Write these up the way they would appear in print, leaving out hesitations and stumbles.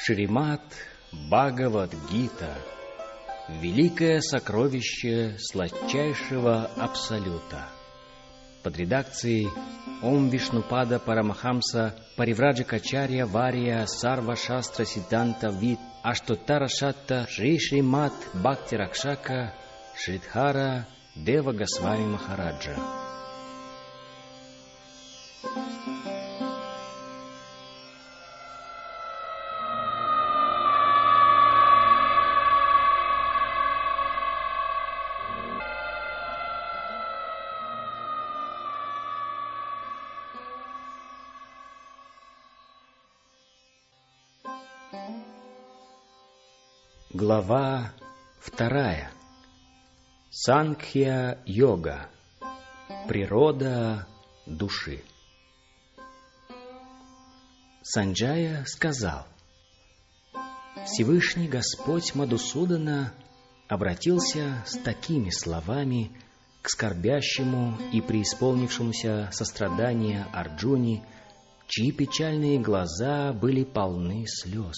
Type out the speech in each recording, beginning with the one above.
Шримад Бхагавад-гита – великое сокровище сладчайшего Абсолюта. Под редакцией Ом Вишнупада Парамахамса Паривраджакачарья Вария Сарва Шастра Сиддханта Вид Аштотара Шатта Шри Шримад Бхакти Ракшака Шридхара Дева Госвами Махараджа. Глава 2. Санкхья-йога. Природа души. Санджая сказал: Всевышний Господь Мадусудана обратился с такими словами к скорбящему и преисполнившемуся сострадания Арджуне, чьи печальные глаза были полны слез.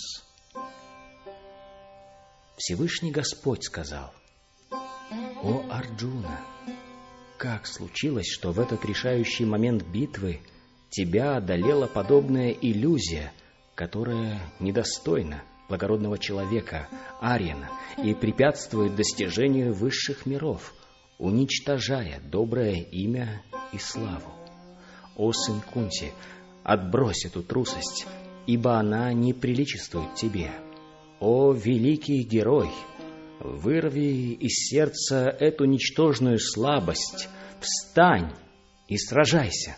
Всевышний Господь сказал: «О Арджуна, как случилось, что в этот решающий момент битвы тебя одолела подобная иллюзия, которая недостойна благородного человека, Арьяна, и препятствует достижению высших миров, уничтожая доброе имя и славу? О сын Кунти, отбрось эту трусость, ибо она не приличествует тебе. О великий герой, вырви из сердца эту ничтожную слабость, встань и сражайся!»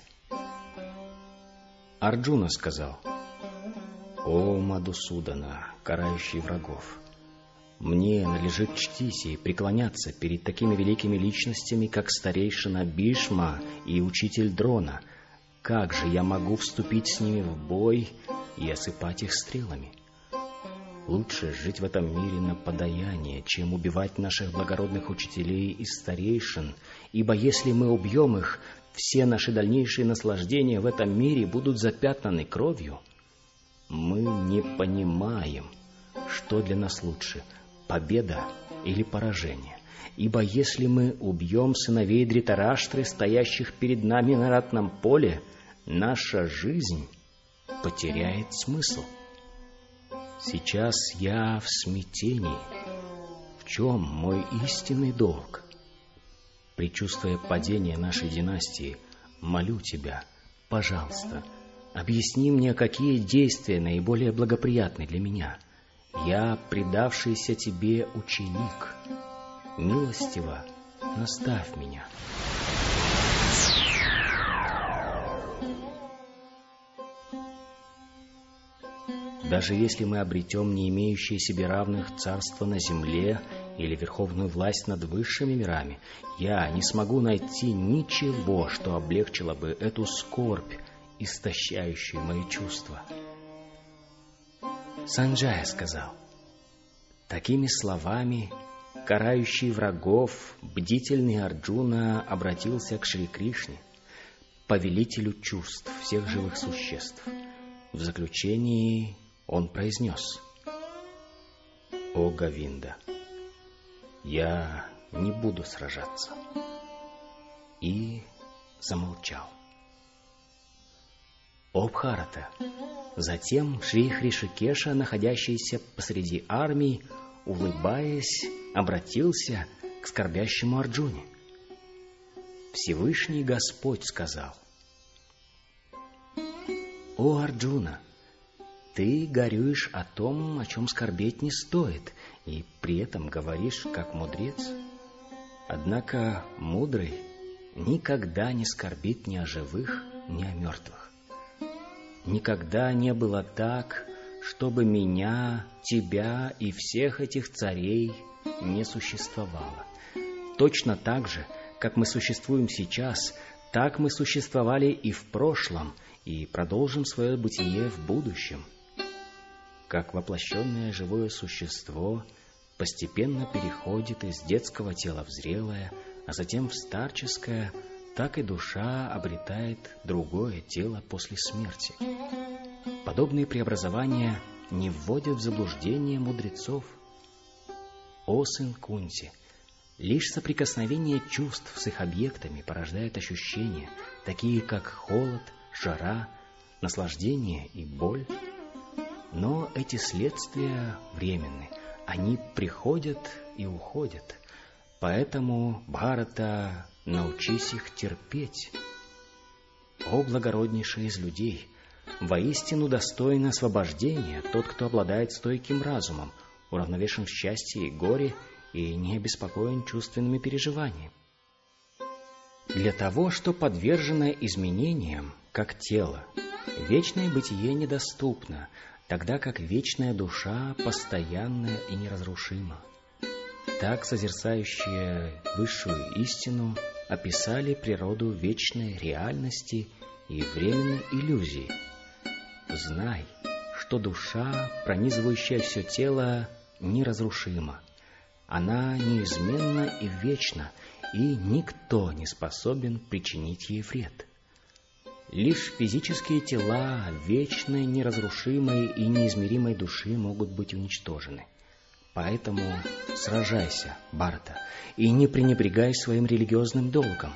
Арджуна сказал: «О Мадусудана, карающий врагов, мне надлежит чтить и преклоняться перед такими великими личностями, как старейшина Бишма и учитель Дрона. Как же я могу вступить с ними в бой и осыпать их стрелами? Лучше жить в этом мире на подаяние, чем убивать наших благородных учителей и старейшин, ибо если мы убьем их, все наши дальнейшие наслаждения в этом мире будут запятнаны кровью. Мы не понимаем, что для нас лучше, победа или поражение, ибо если мы убьем сыновей Дритараштры, стоящих перед нами на ратном поле, наша жизнь потеряет смысл. Сейчас я в смятении. В чем мой истинный долг? Предчувствуя падение нашей династии, молю тебя, пожалуйста, объясни мне, какие действия наиболее благоприятны для меня. Я предавшийся тебе ученик. Милостиво наставь меня». Даже если мы обретем не имеющие себе равных царство на земле или верховную власть над высшими мирами, я не смогу найти ничего, что облегчило бы эту скорбь, истощающую мои чувства. Санджая сказал: такими словами карающий врагов, бдительный Арджуна обратился к Шри Кришне, повелителю чувств всех живых существ. В заключении он произнес: «О Говинда, я не буду сражаться». И замолчал. «О Бхарата». Затем Шри Хришикеша, находящийся посреди армии, улыбаясь, обратился к скорбящему Арджуне. Всевышний Господь сказал: «О Арджуна, ты горюешь о том, о чем скорбеть не стоит, и при этом говоришь, как мудрец. Однако мудрый никогда не скорбит ни о живых, ни о мертвых. Никогда не было так, чтобы меня, тебя и всех этих царей не существовало. Точно так же, как мы существуем сейчас, так мы существовали и в прошлом, и продолжим свое бытие в будущем. Как воплощенное живое существо постепенно переходит из детского тела в зрелое, а затем в старческое, так и душа обретает другое тело после смерти. Подобные преобразования не вводят в заблуждение мудрецов. О сын Кунти, лишь соприкосновение чувств с их объектами порождает ощущения, такие как холод, жара, наслаждение и боль. Но эти следствия временны, они приходят и уходят. Поэтому, Бхарата, научись их терпеть. О благороднейший из людей, воистину достоин освобождения тот, кто обладает стойким разумом, уравновешен в счастье и горе и не обеспокоен чувственными переживаниями. Для того, что подвержено изменениям, как тело, вечное бытие недоступно, тогда как вечная душа постоянна и неразрушима. Так созерцающие высшую истину описали природу вечной реальности и временной иллюзии. Знай, что душа, пронизывающая все тело, неразрушима. Она неизменна и вечна, и никто не способен причинить ей вред. Лишь физические тела вечной, неразрушимой и неизмеримой души могут быть уничтожены. Поэтому сражайся, Бхарата, и не пренебрегай своим религиозным долгом.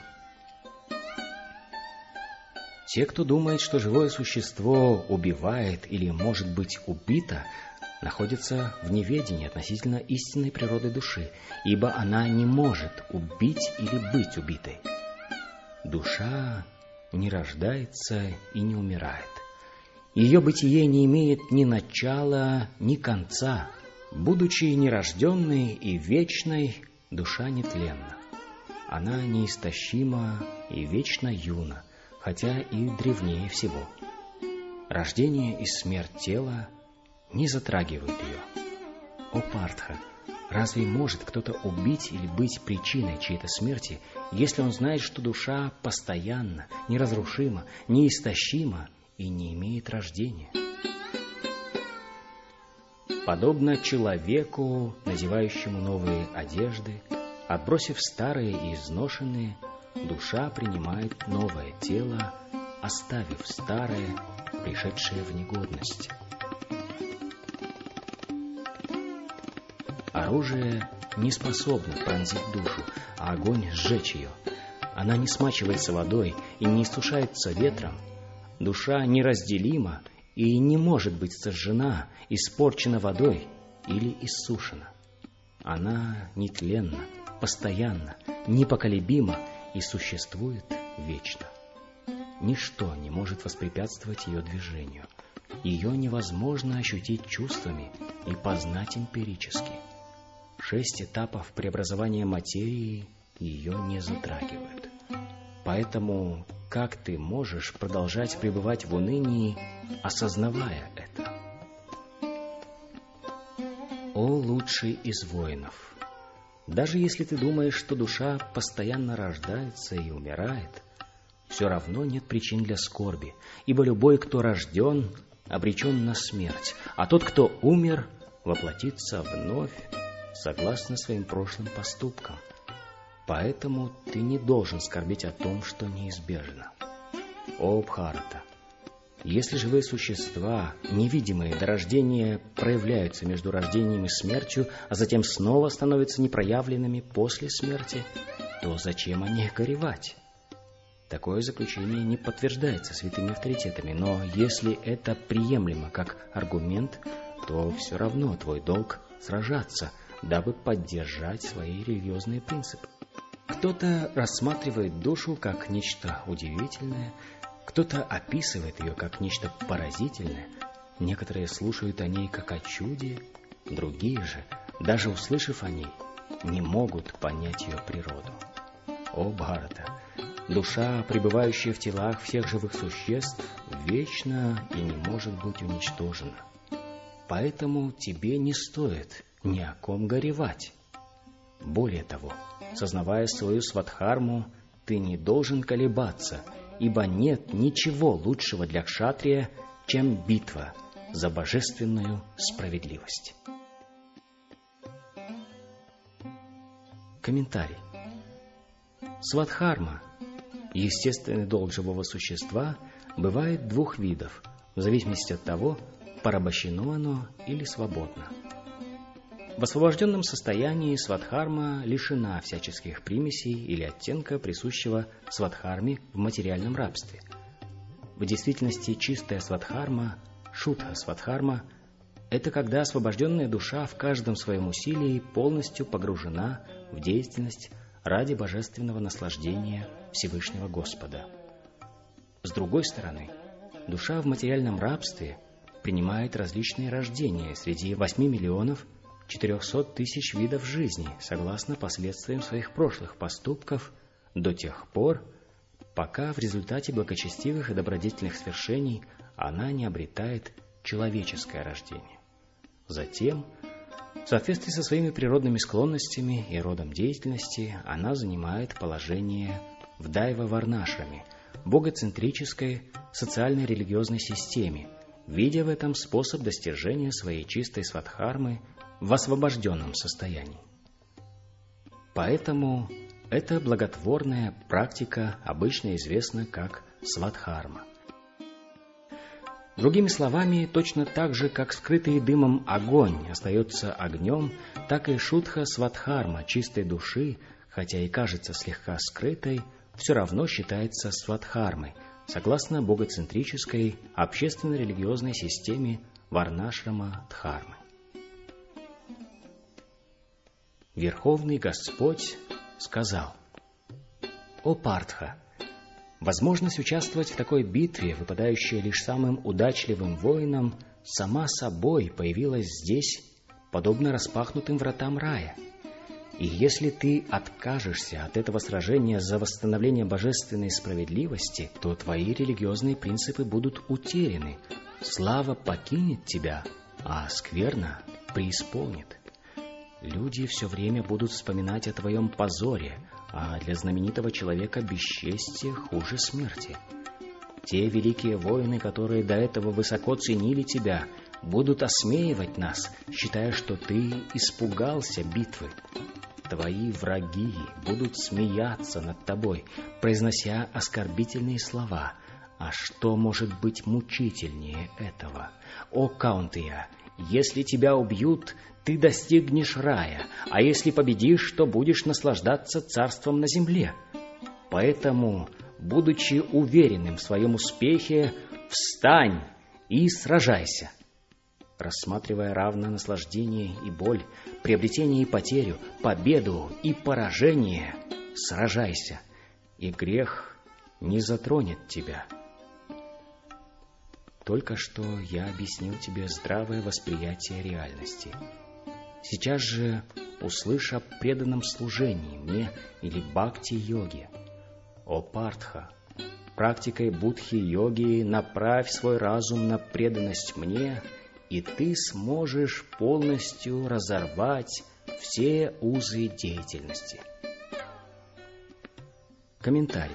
Те, кто думает, что живое существо убивает или может быть убито, находятся в неведении относительно истинной природы души, ибо она не может убить или быть убитой. Душа не рождается и не умирает. Ее бытие не имеет ни начала, ни конца. Будучи нерожденной и вечной, душа нетленна. Она неистощима и вечно юна, хотя и древнее всего. Рождение и смерть тела не затрагивают ее. О Партха, разве может кто-то убить или быть причиной чьей-то смерти, если он знает, что душа постоянна, неразрушима, неистощима и не имеет рождения? Подобно человеку, надевающему новые одежды, отбросив старые и изношенные, душа принимает новое тело, оставив старое, пришедшее в негодность. Оружие не способно пронзить душу, а огонь сжечь ее. Она не смачивается водой и не иссушается ветром. Душа неразделима и не может быть сожжена, испорчена водой или иссушена. Она нетленна, постоянна, непоколебима и существует вечно. Ничто не может воспрепятствовать ее движению. Ее невозможно ощутить чувствами и познать эмпирически. 6 этапов преобразования материи ее не затрагивают. Поэтому как ты можешь продолжать пребывать в унынии, осознавая это? О лучший из воинов! Даже если ты думаешь, что душа постоянно рождается и умирает, все равно нет причин для скорби, ибо любой, кто рожден, обречен на смерть, а тот, кто умер, воплотится вновь, согласно своим прошлым поступкам. Поэтому ты не должен скорбить о том, что неизбежно. О Бхарата! Если живые существа, невидимые до рождения, проявляются между рождением и смертью, а затем снова становятся непроявленными после смерти, то зачем о них горевать? Такое заключение не подтверждается святыми авторитетами, но если это приемлемо как аргумент, то все равно твой долг сражаться, дабы поддержать свои религиозные принципы. Кто-то рассматривает душу как нечто удивительное, кто-то описывает ее как нечто поразительное, некоторые слушают о ней как о чуде, другие же, даже услышав о ней, не могут понять ее природу. О Бхарата! Душа, пребывающая в телах всех живых существ, вечна и не может быть уничтожена. Поэтому тебе не стоит ни о ком горевать. Более того, сознавая свою свадхарму, ты не должен колебаться, ибо нет ничего лучшего для кшатрия, чем битва за божественную справедливость. Комментарий. Свадхарма, естественный долг живого существа, бывает двух видов: в зависимости от того, порабощено оно или свободно. В освобожденном состоянии свадхарма лишена всяческих примесей или оттенка, присущего свадхарме в материальном рабстве. В действительности чистая свадхарма, шудха свадхарма, это когда освобожденная душа в каждом своем усилии полностью погружена в деятельность ради божественного наслаждения Всевышнего Господа. С другой стороны, душа в материальном рабстве принимает различные рождения среди 8 миллионов 400 тысяч видов жизни, согласно последствиям своих прошлых поступков, до тех пор, пока в результате благочестивых и добродетельных свершений она не обретает человеческое рождение. Затем, в соответствии со своими природными склонностями и родом деятельности, она занимает положение в дайва-варнашраме, богоцентрической социально-религиозной системе, видя в этом способ достижения своей чистой свадхармы в освобожденном состоянии. Поэтому эта благотворная практика обычно известна как свадхарма. Другими словами, точно так же, как скрытый дымом огонь остается огнем, так и шудха свадхарма чистой души, хотя и кажется слегка скрытой, все равно считается свадхармой, согласно богоцентрической общественно-религиозной системе варнашрама дхармы. Верховный Господь сказал: «О Партха, возможность участвовать в такой битве, выпадающая лишь самым удачливым воинам, сама собой появилась здесь, подобно распахнутым вратам рая. И если ты откажешься от этого сражения за восстановление божественной справедливости, то твои религиозные принципы будут утеряны, слава покинет тебя, а скверна преисполнит. Люди все время будут вспоминать о твоем позоре, а для знаменитого человека бесчестие хуже смерти. Те великие воины, которые до этого высоко ценили тебя, будут осмеивать нас, считая, что ты испугался битвы. Твои враги будут смеяться над тобой, произнося оскорбительные слова. А что может быть мучительнее этого? О Каунтия, если тебя убьют, ты достигнешь рая, а если победишь, то будешь наслаждаться царством на земле. Поэтому, будучи уверенным в своем успехе, встань и сражайся». Рассматривая равно наслаждение и боль, приобретение и потерю, победу и поражение, сражайся, и грех не затронет тебя. Только что я объяснил тебе здравое восприятие реальности. Сейчас же услышь о преданном служении мне или бхакти-йоге. О Партха, практикой будхи-йоги направь свой разум на преданность мне, и ты сможешь полностью разорвать все узы деятельности. Комментарий.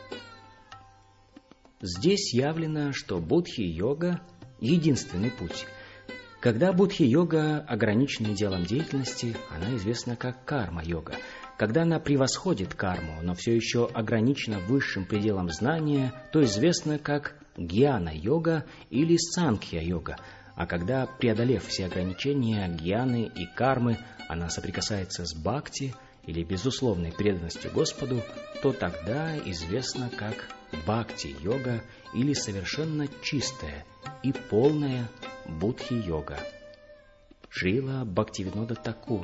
Здесь явлено, что будхи-йога – единственный путь. Когда будхи-йога ограничена делом деятельности, она известна как карма-йога. Когда она превосходит карму, но все еще ограничена высшим пределом знания, то известна как гьяна-йога или санкхья-йога. А когда, преодолев все ограничения гьяны и кармы, она соприкасается с бхакти или безусловной преданностью Господу, то тогда известна как бхакти-йога или совершенно чистая и полная будхи-йога. Шрила Бхактивинода Такур.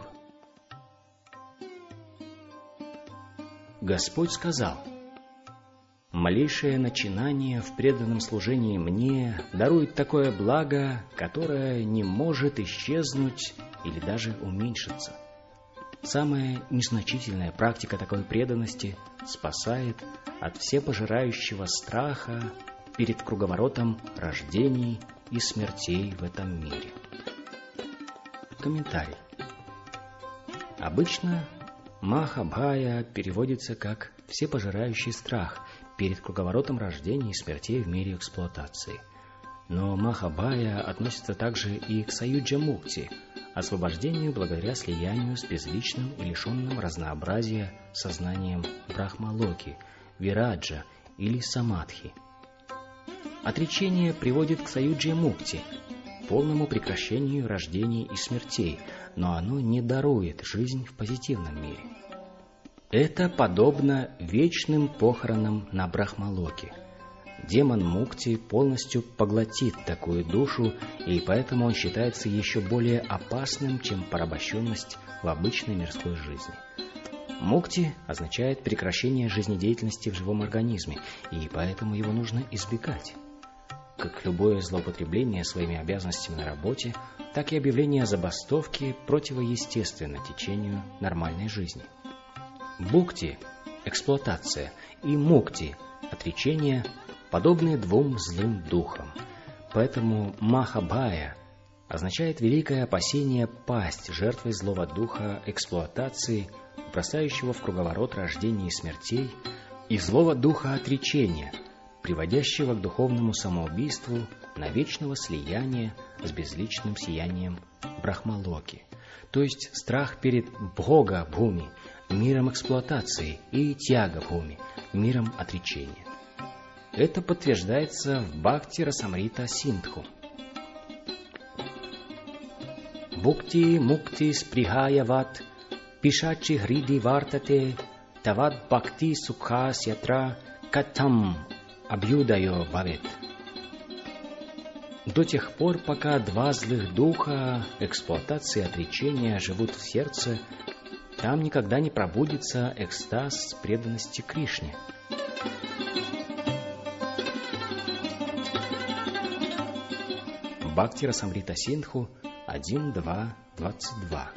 Господь сказал: «Малейшее начинание в преданном служении мне дарует такое благо, которое не может исчезнуть или даже уменьшиться. Самая незначительная практика такой преданности спасает от всепожирающего страха перед круговоротом рождений и смертей в этом мире». Комментарий. Обычно Махабхая переводится как «всепожирающий страх» перед круговоротом рождений и смертей в мире эксплуатации. Но Махабхая относится также и к Саюджа-мукти, освобождению благодаря слиянию с безличным и лишенным разнообразия сознанием Брахмалоки, Вираджа или Самадхи. Отречение приводит к саюджи-мукти, полному прекращению рождений и смертей, но оно не дарует жизнь в позитивном мире. Это подобно вечным похоронам на Брахмалоке. Демон Мукти полностью поглотит такую душу, и поэтому он считается еще более опасным, чем порабощенность в обычной мирской жизни. Мукти означает прекращение жизнедеятельности в живом организме, и поэтому его нужно избегать. Как любое злоупотребление своими обязанностями на работе, так и объявление забастовки противоестественно течению нормальной жизни. Бхукти – эксплуатация, и мукти – отречение – подобны двум злым духам. Поэтому Махабхая означает великое опасение пасть жертвой злого духа эксплуатации, бросающего в круговорот рождений и смертей, и злого духа отречения, приводящего к духовному самоубийству на вечного слияния с безличным сиянием Брахмалоки, то есть страх перед Бхога-бхуми, миром эксплуатации, и Тяга-бхуми, миром отречения. Это подтверждается в Бхакти-расамрита-синдху. Бхукти мукти сприхая ват, пишачи хриди вартате, тават бхакти сукха сятра катам абьюдайо бавет. До тех пор, пока два злых духа эксплуатации и отречения живут в сердце, там никогда не пробудится экстаз преданности Кришне. Бхакти-расамрита-синдху 1.2.22.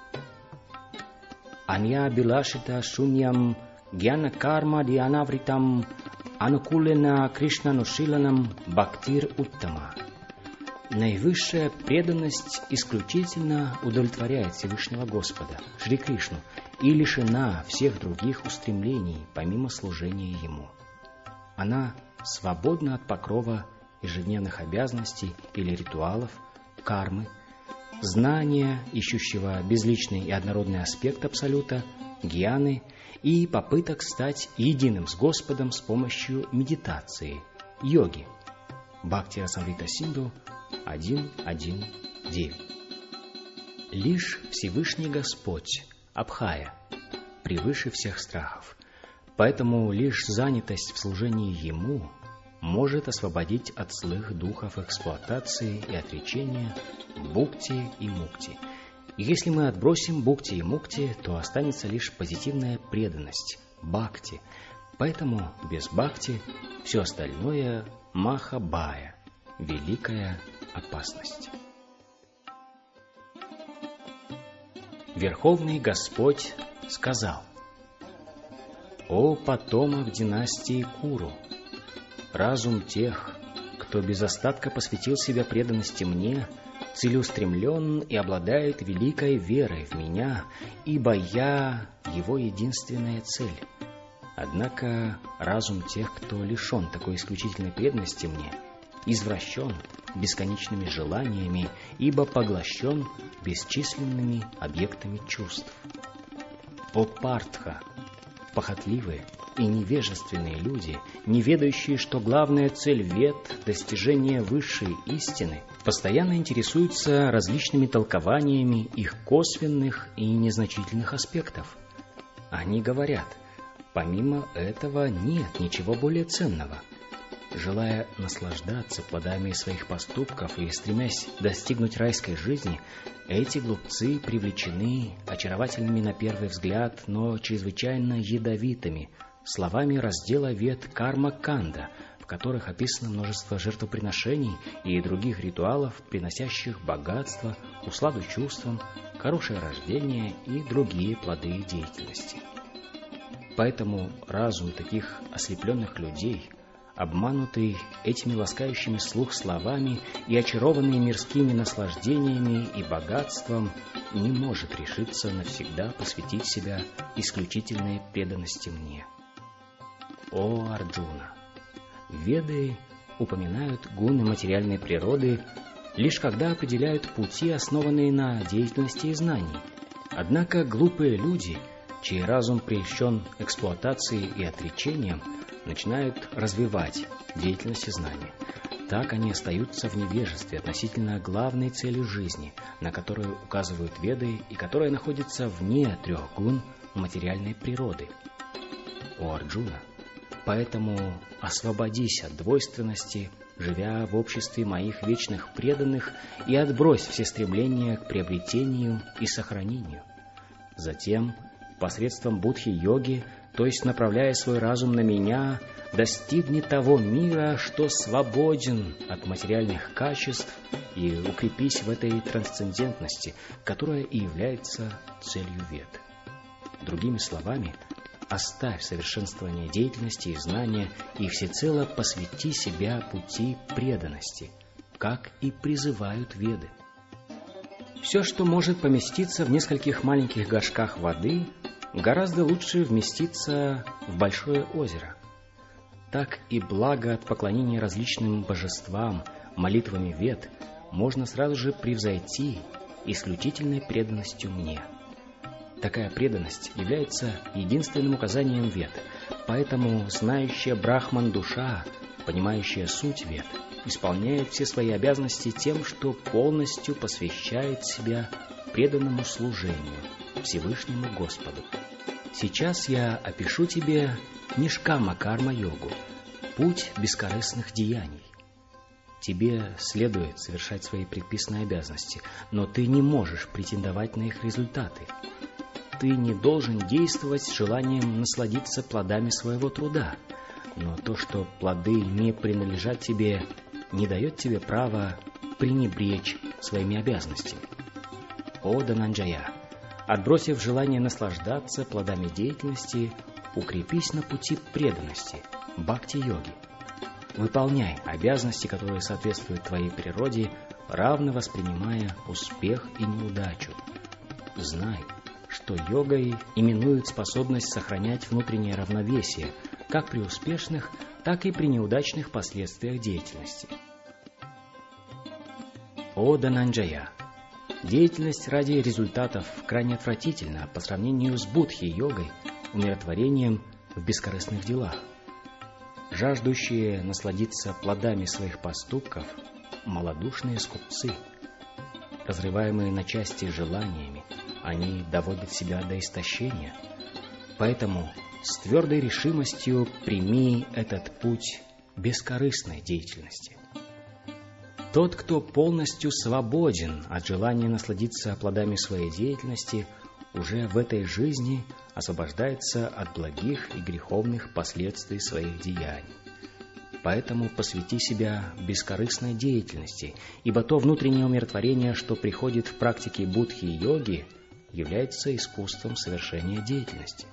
Анья билашита шуньям гьяна карма дианавритам анукулена кришнанушиланам бхактир уттама. Наивысшая преданность исключительно удовлетворяет Всевышнего Господа, Шри Кришну, и лишена всех других устремлений, помимо служения Ему. Она свободна от покрова ежедневных обязанностей или ритуалов, кармы, знания, ищущего безличный и однородный аспект Абсолюта, гьяны и попыток стать единым с Господом с помощью медитации, йоги. Бхакти-расамрита-синдху 1.1.9. Лишь Всевышний Господь, Абхая, превыше всех страхов, поэтому лишь занятость в служении Ему может освободить от злых духов эксплуатации и отречения бхукти и мукти. И если мы отбросим бхукти и мукти, то останется лишь позитивная преданность, бхакти. Поэтому без бхакти все остальное махабхая, великая опасность. Верховный Господь сказал: «О потомок династии Куру, разум тех, кто без остатка посвятил себя преданности мне, целеустремлен и обладает великой верой в меня, ибо я его единственная цель. Однако разум тех, кто лишен такой исключительной преданности мне, извращен бесконечными желаниями, ибо поглощен бесчисленными объектами чувств. О Партха, похотливые и невежественные люди, не ведающие, что главная цель вед — достижение высшей истины, постоянно интересуются различными толкованиями их косвенных и незначительных аспектов. Они говорят: помимо этого нет ничего более ценного. Желая наслаждаться плодами своих поступков и стремясь достигнуть райской жизни, эти глупцы привлечены очаровательными на первый взгляд, но чрезвычайно ядовитыми словами раздела вед Карма-канда, в которых описано множество жертвоприношений и других ритуалов, приносящих богатство, усладу чувствам, хорошее рождение и другие плоды деятельности. Поэтому разум таких ослепленных людей, обманутый этими ласкающими слух словами и очарованный мирскими наслаждениями и богатством, не может решиться навсегда посвятить себя исключительной преданности мне. О Арджуна! Веды упоминают гуны материальной природы лишь когда определяют пути, основанные на деятельности и знании. Однако глупые люди, чей разум прельщен эксплуатацией и отречением, начинают развивать деятельность и знания, так они остаются в невежестве относительно главной цели жизни, на которую указывают Веды и которая находится вне трех гун материальной природы. О Арджуна, поэтому освободись от двойственности, живя в обществе моих вечных преданных, и отбрось все стремления к приобретению и сохранению. Затем, посредством будхи-йоги, то есть направляя свой разум на меня, достигни того мира, что свободен от материальных качеств, и укрепись в этой трансцендентности, которая и является целью Вед. Другими словами, оставь совершенствование деятельности и знания и всецело посвяти себя пути преданности, как и призывают Веды. Все, что может поместиться в нескольких маленьких горшках воды, гораздо лучше вместиться в большое озеро. Так и благо от поклонения различным божествам, молитвами Вед, можно сразу же превзойти исключительной преданностью мне. Такая преданность является единственным указанием Вед, поэтому знающая Брахман душа, понимающая суть Вед, исполняет все свои обязанности тем, что полностью посвящает себя преданному служению Всевышнему Господу. Сейчас я опишу тебе нишкама-карма-йогу, путь бескорыстных деяний. Тебе следует совершать свои предписанные обязанности, но ты не можешь претендовать на их результаты. Ты не должен действовать с желанием насладиться плодами своего труда, но то, что плоды не принадлежат тебе, не дает тебе права пренебречь своими обязанностями. О Дананджая, отбросив желание наслаждаться плодами деятельности, укрепись на пути преданности, бхакти-йоги. Выполняй обязанности, которые соответствуют твоей природе, равно воспринимая успех и неудачу. Знай, что йогой именуют способность сохранять внутреннее равновесие, как при успешных, так и при неудачных последствиях деятельности. О Дананджая, деятельность ради результатов крайне отвратительна по сравнению с будхи-йогой, умиротворением в бескорыстных делах. Жаждущие насладиться плодами своих поступков – малодушные скупцы. Разрываемые на части желаниями, они доводят себя до истощения. Поэтому с твердой решимостью прими этот путь бескорыстной деятельности. Тот, кто полностью свободен от желания насладиться плодами своей деятельности, уже в этой жизни освобождается от благих и греховных последствий своих деяний. Поэтому посвяти себя бескорыстной деятельности, ибо то внутреннее умиротворение, что приходит в практике будхи и йоги, является искусством совершения деятельности.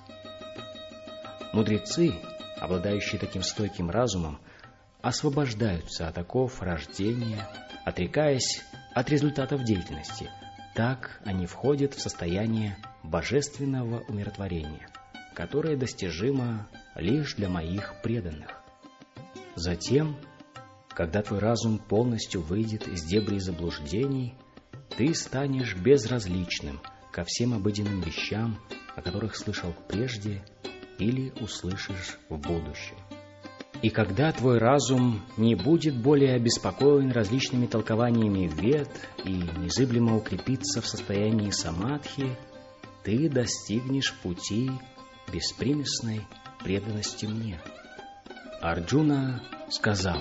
Мудрецы, обладающие таким стойким разумом, освобождаются от оков рождения, отрекаясь от результатов деятельности. Так они входят в состояние божественного умиротворения, которое достижимо лишь для моих преданных. Затем, когда твой разум полностью выйдет из дебрей заблуждений, ты станешь безразличным ко всем обыденным вещам, о которых слышал прежде или услышишь в будущем. И когда твой разум не будет более обеспокоен различными толкованиями Вед и незыблемо укрепится в состоянии самадхи, ты достигнешь пути беспримесной преданности мне. Арджуна сказал: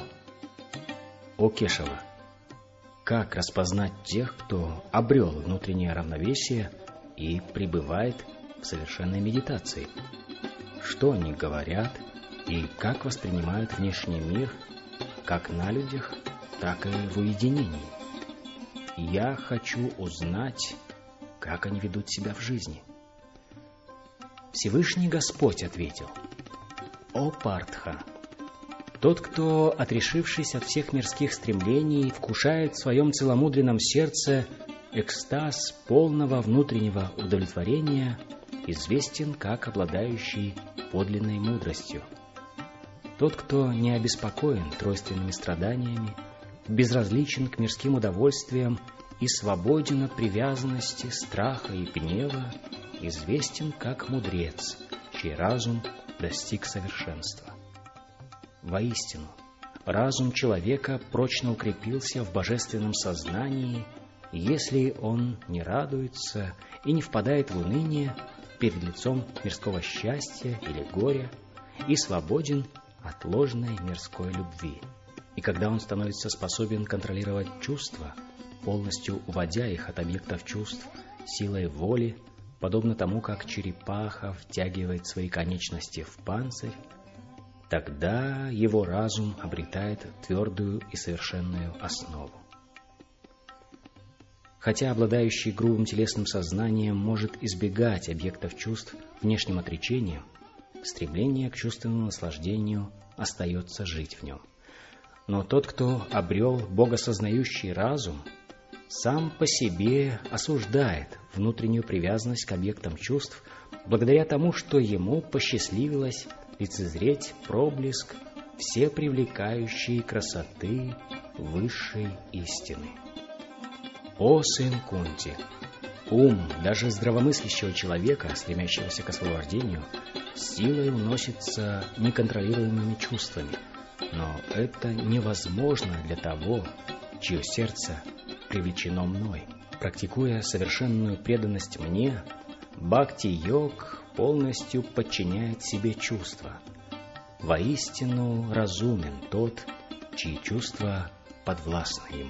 О Кешава, как распознать тех, кто обрел внутреннее равновесие и пребывает в совершенной медитации? Что они говорят и как воспринимают внешний мир, как на людях, так и в уединении? Я хочу узнать, как они ведут себя в жизни. Всевышний Господь ответил: О Партха, тот, кто, отрешившись от всех мирских стремлений, вкушает в своем целомудренном сердце экстаз полного внутреннего удовлетворения, известен как обладающий подлинной мудростью. Тот, кто не обеспокоен тройственными страданиями, безразличен к мирским удовольствиям и свободен от привязанности, страха и гнева, известен как мудрец, чей разум достиг совершенства. Воистину, разум человека прочно укрепился в божественном сознании, если он не радуется и не впадает в уныние перед лицом мирского счастья или горя и свободен от ложной мирской любви. И когда он становится способен контролировать чувства, полностью уводя их от объектов чувств силой воли, подобно тому, как черепаха втягивает свои конечности в панцирь, тогда его разум обретает твердую и совершенную основу. Хотя обладающий грубым телесным сознанием может избегать объектов чувств внешним отречением, стремление к чувственному наслаждению остается жить в нем. Но тот, кто обрел богосознающий разум, сам по себе осуждает внутреннюю привязанность к объектам чувств благодаря тому, что ему посчастливилось лицезреть проблеск всепривлекающей красоты высшей истины. О сын Кунти! Ум даже здравомыслящего человека, стремящегося к освобождению, силой уносится неконтролируемыми чувствами, но это невозможно для того, чье сердце привлечено мной. Практикуя совершенную преданность мне, бхакти-йог полностью подчиняет себе чувства. Воистину разумен тот, чьи чувства подвластны ему.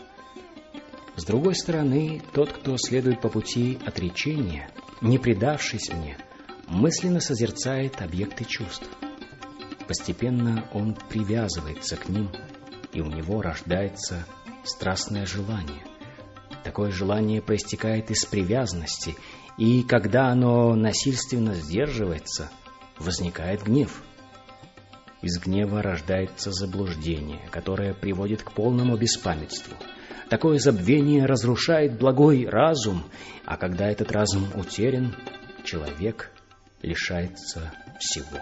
С другой стороны, тот, кто следует по пути отречения, не предавшись мне, мысленно созерцает объекты чувств. Постепенно он привязывается к ним, и у него рождается страстное желание. Такое желание проистекает из привязанности, и когда оно насильственно сдерживается, возникает гнев. Из гнева рождается заблуждение, которое приводит к полному беспамятству. Такое забвение разрушает благой разум, а когда этот разум утерян, человек лишается всего.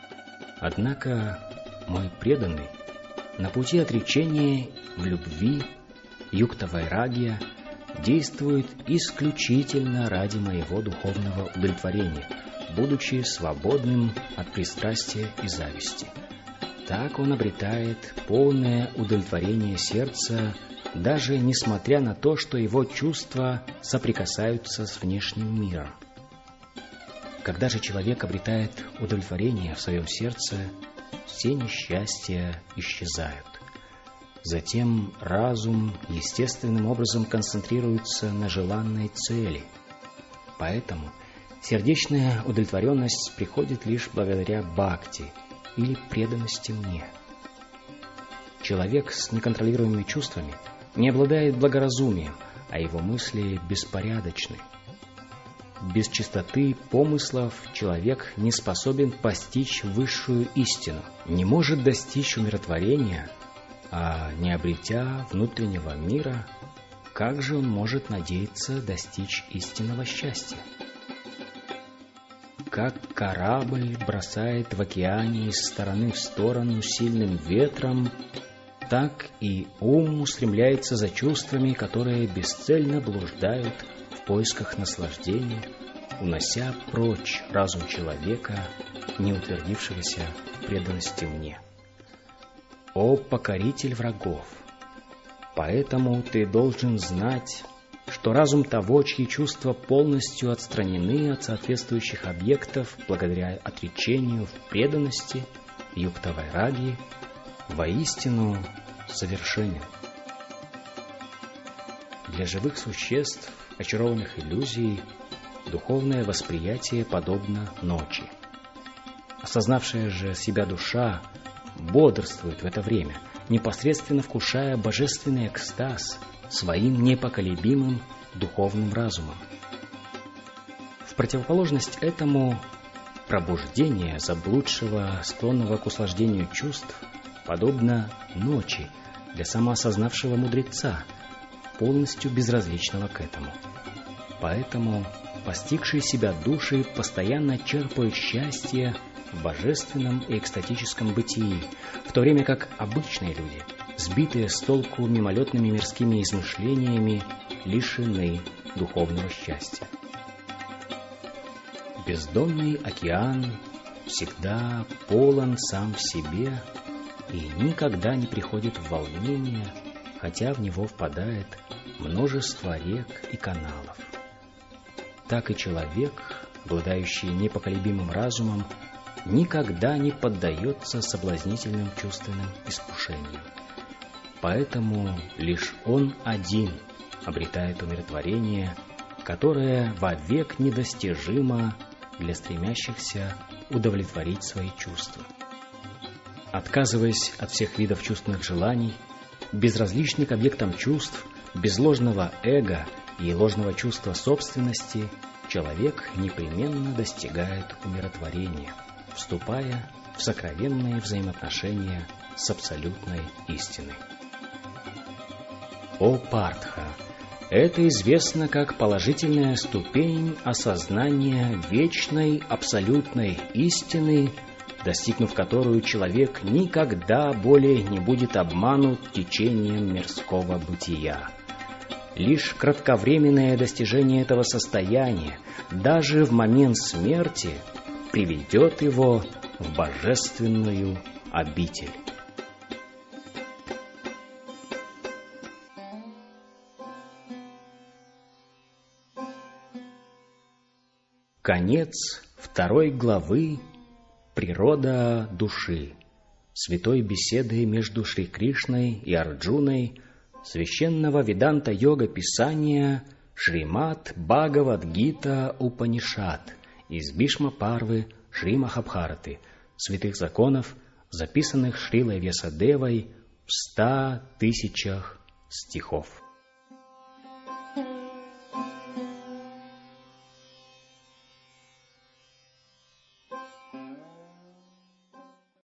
Однако мой преданный на пути отречения в любви юкта-вайрагья действует исключительно ради моего духовного удовлетворения, будучи свободным от пристрастия и зависти. Так он обретает полное удовлетворение сердца, даже несмотря на то, что его чувства соприкасаются с внешним миром. Когда же человек обретает удовлетворение в своем сердце, все несчастья исчезают. Затем разум естественным образом концентрируется на желанной цели. Поэтому сердечная удовлетворенность приходит лишь благодаря бхакти или преданности мне. Человек с неконтролируемыми чувствами не обладает благоразумием, а его мысли беспорядочны. Без чистоты помыслов человек не способен постичь высшую истину, не может достичь умиротворения, а не обретя внутреннего мира, как же он может надеяться достичь истинного счастья? Как корабль бросает в океане из стороны в сторону сильным ветром, так и ум устремляется за чувствами, которые бесцельно блуждают в поисках наслаждения, унося прочь разум человека, не утвердившегося в преданности мне. О покоритель врагов! Поэтому ты должен знать, что разум того, чьи чувства полностью отстранены от соответствующих объектов благодаря отречению в преданности юкта-вайрагьи, воистину совершенен. Для живых существ, очарованных иллюзией, духовное восприятие подобно ночи. Осознавшая же себя душа бодрствует в это время, непосредственно вкушая божественный экстаз своим непоколебимым духовным разумом. В противоположность этому, пробуждение заблудшего, склонного к услаждению чувств, подобно ночи для самоосознавшего мудреца, полностью безразличного к этому. Поэтому постигшие себя души постоянно черпают счастье в божественном и экстатическом бытии, в то время как обычные люди, сбитые с толку мимолетными мирскими измышлениями, лишены духовного счастья. Бездонный океан всегда полон сам в себе и никогда не приходит в волнение, хотя в него впадает множество рек и каналов. Так и человек, обладающий непоколебимым разумом, никогда не поддается соблазнительным чувственным искушениям. Поэтому лишь он один обретает умиротворение, которое вовек недостижимо для стремящихся удовлетворить свои чувства. Отказываясь от всех видов чувственных желаний, безразличный к объектам чувств, без ложного эго и ложного чувства собственности, человек непременно достигает умиротворения, вступая в сокровенные взаимоотношения с абсолютной истиной. О Партха! Это известно как положительная ступень осознания вечной абсолютной истины, достигнув которую человек никогда более не будет обманут течением мирского бытия. Лишь кратковременное достижение этого состояния, даже в момент смерти, приведет его в божественную обитель. Конец 2 главы «Природа души» святой беседы между Шри Кришной и Арджуной священного Веданта-йога писания Шримад Бхагавад-гита Упанишад из Бишма-парвы Шри Махабхараты, святых законов, записанных Шрилой Вьясадевой в 100 000 стихов.